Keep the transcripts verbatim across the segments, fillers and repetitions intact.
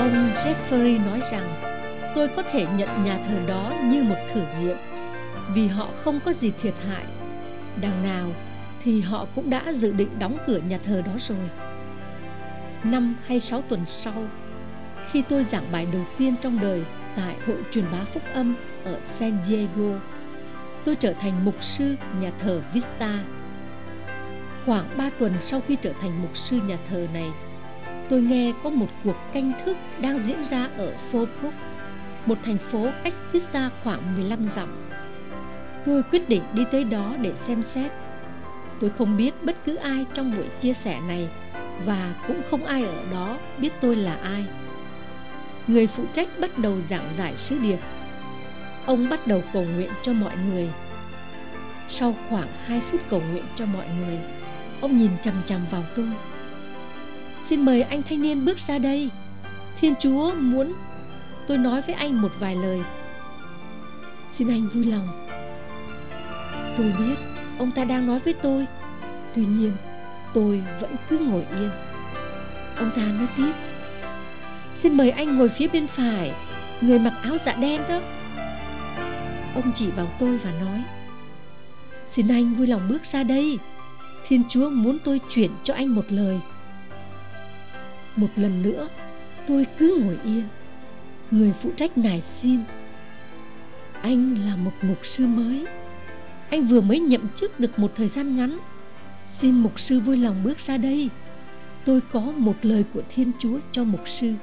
Ông Jeffrey nói rằng tôi có thể nhận nhà thờ đó như một thử nghiệm, vì họ không có gì thiệt hại. Đằng nào thì họ cũng đã dự định đóng cửa nhà thờ đó rồi. Năm hay sáu tuần sau, khi tôi giảng bài đầu tiên trong đời tại Hội Truyền bá Phúc âm ở San Diego, tôi trở thành mục sư nhà thờ Vista. Khoảng ba tuần sau khi trở thành mục sư nhà thờ này, tôi nghe có một cuộc canh thức đang diễn ra ở Fallbrook, một thành phố cách Vista khoảng mười lăm dặm. Tôi quyết định đi tới đó để xem xét. Tôi không biết bất cứ ai trong buổi chia sẻ này, và cũng không ai ở đó biết tôi là ai. Người phụ trách bắt đầu giảng giải sứ điệp. Ông bắt đầu cầu nguyện cho mọi người. Sau khoảng hai phút cầu nguyện cho mọi người, ông nhìn chằm chằm vào tôi. Xin mời anh thanh niên bước ra đây. Thiên Chúa muốn tôi nói với anh một vài lời. Xin anh vui lòng. Tôi biết ông ta đang nói với tôi, tuy nhiên tôi vẫn cứ ngồi yên. Ông ta nói tiếp: Xin mời anh ngồi phía bên phải, người mặc áo dạ đen đó. Ông chỉ vào tôi và nói: Xin anh vui lòng bước ra đây. Thiên Chúa muốn tôi chuyển cho anh một lời. Một lần nữa tôi cứ ngồi yên. Người phụ trách nài xin: Anh là một mục sư mới. Anh vừa mới nhậm chức được một thời gian ngắn. Xin mục sư vui lòng bước ra đây. Tôi có một lời của Thiên Chúa cho mục sư.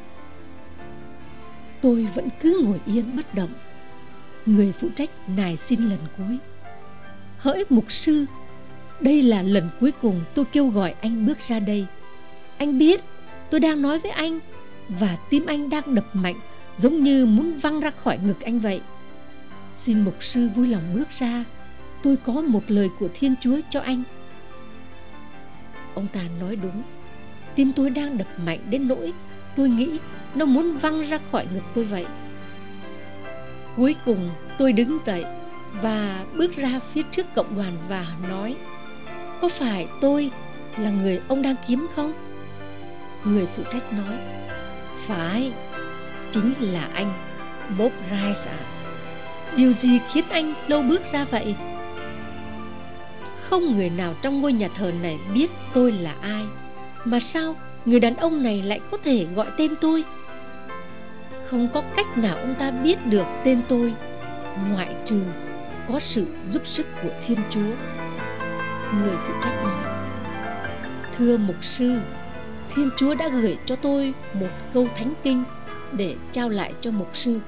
Tôi vẫn cứ ngồi yên bất động. Người phụ trách nài xin lần cuối: Hỡi mục sư, đây là lần cuối cùng tôi kêu gọi anh bước ra đây. Anh biết tôi đang nói với anh, và tim anh đang đập mạnh, giống như muốn văng ra khỏi ngực anh vậy. Xin mục sư vui lòng bước ra. Tôi có một lời của Thiên Chúa cho anh. Ông ta nói đúng. Tim tôi đang đập mạnh đến nỗi tôi nghĩ nó muốn văng ra khỏi ngực tôi vậy. Cuối cùng tôi đứng dậy và bước ra phía trước cộng đoàn và nói: Có phải tôi là người ông đang kiếm không? Người phụ trách nói: Phải, chính là anh, Bob Rice ạ. Điều gì khiến anh lâu bước ra vậy? Không người nào trong ngôi nhà thờ này biết tôi là ai. Mà sao người đàn ông này lại có thể gọi tên tôi? Không có cách nào ông ta biết được tên tôi, ngoại trừ có sự giúp sức của Thiên Chúa. Người phụ trách nói: Thưa mục sư, Thiên Chúa đã gửi cho tôi một câu thánh kinh để trao lại cho mục sư.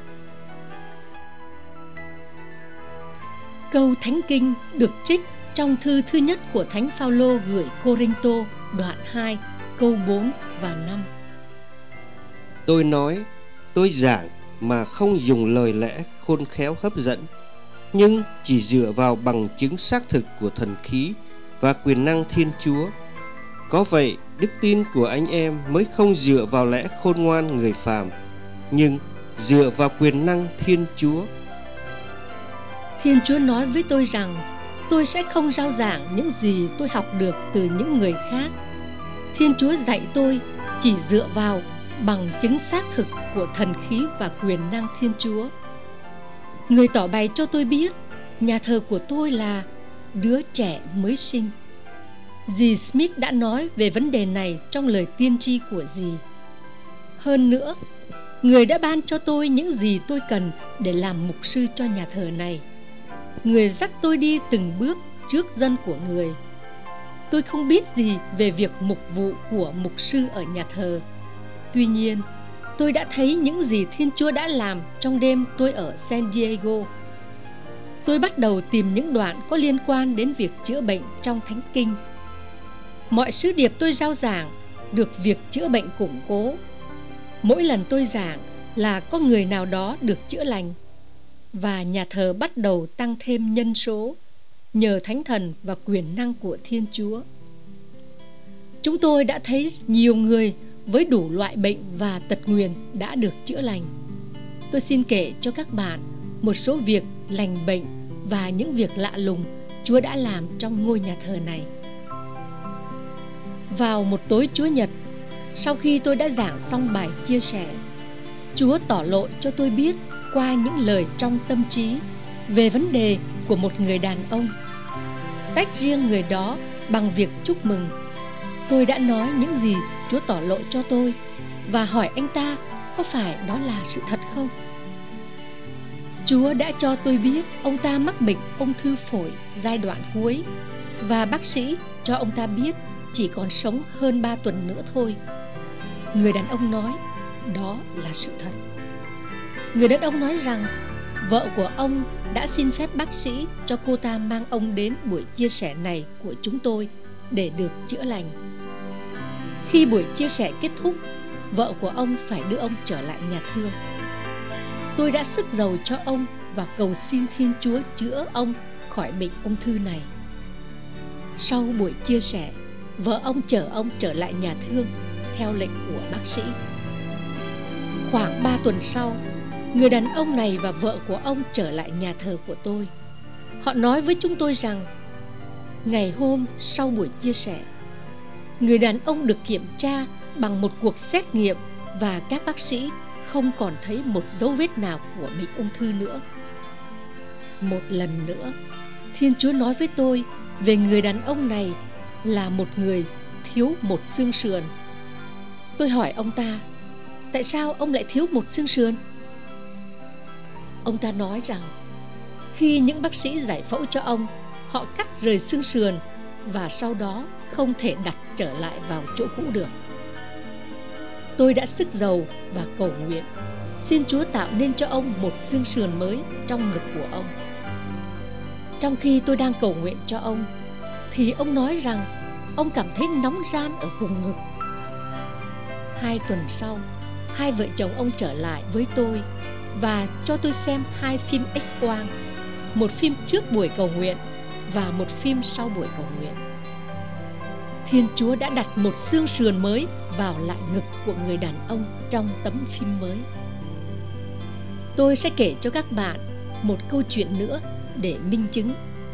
Câu thánh kinh được trích trong thư thứ nhất của Thánh Phaolô gửi Cô-rinh-tô, đoạn hai, câu bốn và năm. Tôi nói, tôi giảng mà không dùng lời lẽ khôn khéo hấp dẫn, nhưng chỉ dựa vào bằng chứng xác thực của thần khí và quyền năng Thiên Chúa. Có vậy, đức tin của anh em mới không dựa vào lẽ khôn ngoan người phàm, nhưng dựa vào quyền năng Thiên Chúa. Thiên Chúa nói với tôi rằng tôi sẽ không rao giảng những gì tôi học được từ những người khác. Thiên Chúa dạy tôi chỉ dựa vào bằng chứng xác thực của thần khí và quyền năng Thiên Chúa. Người tỏ bày cho tôi biết nhà thờ của tôi là đứa trẻ mới sinh. Dì Smith đã nói về vấn đề này trong lời tiên tri của dì. Hơn nữa, người đã ban cho tôi những gì tôi cần để làm mục sư cho nhà thờ này. Người dắt tôi đi từng bước trước dân của người. Tôi không biết gì về việc mục vụ của mục sư ở nhà thờ. Tuy nhiên, tôi đã thấy những gì Thiên Chúa đã làm trong đêm tôi ở San Diego. Tôi bắt đầu tìm những đoạn có liên quan đến việc chữa bệnh trong Thánh Kinh. Mọi sứ điệp tôi rao giảng được việc chữa bệnh củng cố. Mỗi lần tôi giảng là có người nào đó được chữa lành, và nhà thờ bắt đầu tăng thêm nhân số nhờ Thánh Thần và quyền năng của Thiên Chúa. Chúng tôi đã thấy nhiều người với đủ loại bệnh và tật nguyền đã được chữa lành. Tôi xin kể cho các bạn một số việc lành bệnh và những việc lạ lùng Chúa đã làm trong ngôi nhà thờ này. Vào một tối Chúa Nhật, sau khi tôi đã giảng xong bài chia sẻ, Chúa tỏ lộ cho tôi biết qua những lời trong tâm trí về vấn đề của một người đàn ông. Tách riêng người đó bằng việc chúc mừng. Tôi đã nói những gì Chúa tỏ lộ cho tôi và hỏi anh ta có phải đó là sự thật không. Chúa đã cho tôi biết ông ta mắc bệnh ung thư phổi giai đoạn cuối và bác sĩ cho ông ta biết chỉ còn sống hơn ba tuần nữa thôi. Người đàn ông nói đó là sự thật. Người đàn ông nói rằng vợ của ông đã xin phép bác sĩ cho cô ta mang ông đến buổi chia sẻ này của chúng tôi để được chữa lành. Khi buổi chia sẻ kết thúc, vợ của ông phải đưa ông trở lại nhà thương. Tôi đã sức dầu cho ông và cầu xin Thiên Chúa chữa ông khỏi bệnh ung thư này. Sau buổi chia sẻ, vợ ông chở ông trở lại nhà thương theo lệnh của bác sĩ. Khoảng ba tuần sau, người đàn ông này và vợ của ông trở lại nhà thờ của tôi. Họ nói với chúng tôi rằng ngày hôm sau buổi chia sẻ, người đàn ông được kiểm tra bằng một cuộc xét nghiệm và các bác sĩ không còn thấy một dấu vết nào của bệnh ung thư nữa. Một lần nữa, Thiên Chúa nói với tôi về người đàn ông này là một người thiếu một xương sườn. Tôi hỏi ông ta, tại sao ông lại thiếu một xương sườn? Ông ta nói rằng khi những bác sĩ giải phẫu cho ông, họ cắt rời xương sườn và sau đó không thể đặt trở lại vào chỗ cũ được. Tôi đã sức dầu và cầu nguyện, xin Chúa tạo nên cho ông một xương sườn mới trong ngực của ông. Trong khi tôi đang cầu nguyện cho ông, thì ông nói rằng ông cảm thấy nóng ran ở vùng ngực. Hai tuần sau, hai vợ chồng ông trở lại với tôi và cho tôi xem hai phim X-quang, một phim trước buổi cầu nguyện và một phim sau buổi cầu nguyện. Thiên Chúa đã đặt một xương sườn mới vào lại ngực của người đàn ông trong tấm phim mới. Tôi sẽ kể cho các bạn một câu chuyện nữa để minh chứng.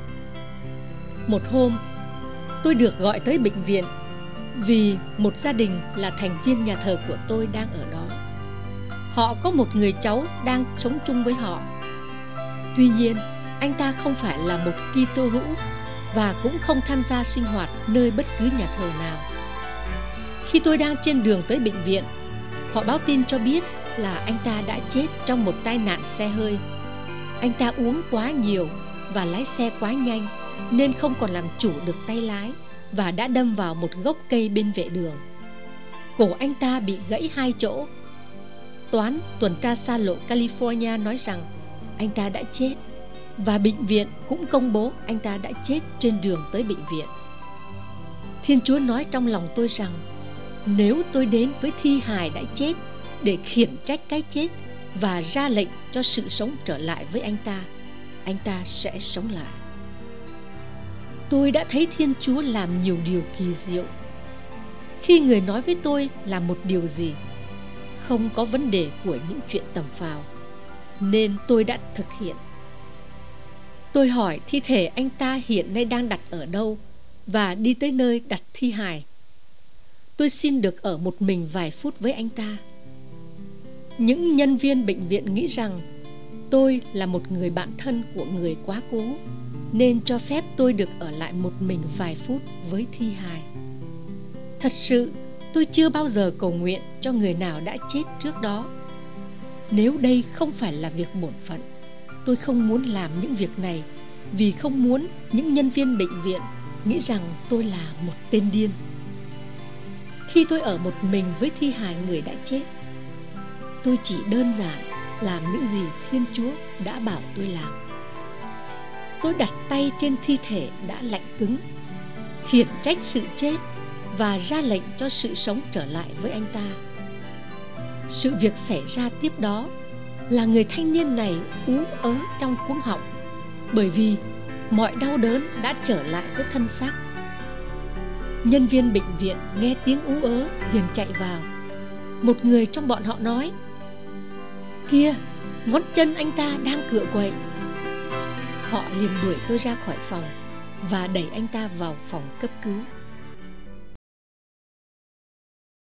Một hôm, tôi được gọi tới bệnh viện vì một gia đình là thành viên nhà thờ của tôi đang ở đó. Họ có một người cháu đang sống chung với họ. Tuy nhiên, anh ta không phải là một Kitô hữu và cũng không tham gia sinh hoạt nơi bất cứ nhà thờ nào. Khi tôi đang trên đường tới bệnh viện, họ báo tin cho biết là anh ta đã chết trong một tai nạn xe hơi. Anh ta uống quá nhiều và lái xe quá nhanh nên không còn làm chủ được tay lái và đã đâm vào một gốc cây bên vệ đường. Cổ anh ta bị gãy hai chỗ. Toán tuần tra xa lộ California nói rằng anh ta đã chết và bệnh viện cũng công bố anh ta đã chết trên đường tới bệnh viện. Thiên Chúa nói trong lòng tôi rằng nếu tôi đến với thi hài đã chết để khiển trách cái chết và ra lệnh cho sự sống trở lại với anh ta, anh ta sẽ sống lại. Tôi đã thấy Thiên Chúa làm nhiều điều kỳ diệu. Khi người nói với tôi làm một điều gì, không có vấn đề của những chuyện tầm phào, nên tôi đã thực hiện. Tôi hỏi thi thể anh ta hiện nay đang đặt ở đâu và đi tới nơi đặt thi hài. Tôi xin được ở một mình vài phút với anh ta. Những nhân viên bệnh viện nghĩ rằng tôi là một người bạn thân của người quá cố, nên cho phép tôi được ở lại một mình vài phút với thi hài. Thật sự, tôi chưa bao giờ cầu nguyện cho người nào đã chết trước đó. Nếu đây không phải là việc bổn phận, tôi không muốn làm những việc này vì không muốn những nhân viên bệnh viện nghĩ rằng tôi là một tên điên. Khi tôi ở một mình với thi hài người đã chết, tôi chỉ đơn giản làm những gì Thiên Chúa đã bảo tôi làm. Tôi đặt tay trên thi thể đã lạnh cứng, khiển trách sự chết và ra lệnh cho sự sống trở lại với anh ta. Sự việc xảy ra tiếp đó là người thanh niên này ú ớ trong cuống họng, bởi vì mọi đau đớn đã trở lại với thân xác. Nhân viên bệnh viện nghe tiếng ú ớ liền chạy vào. Một người trong bọn họ nói: "Kia, ngón chân anh ta đang cựa quậy." Họ liền đuổi tôi ra khỏi phòng và đẩy anh ta vào phòng cấp cứu.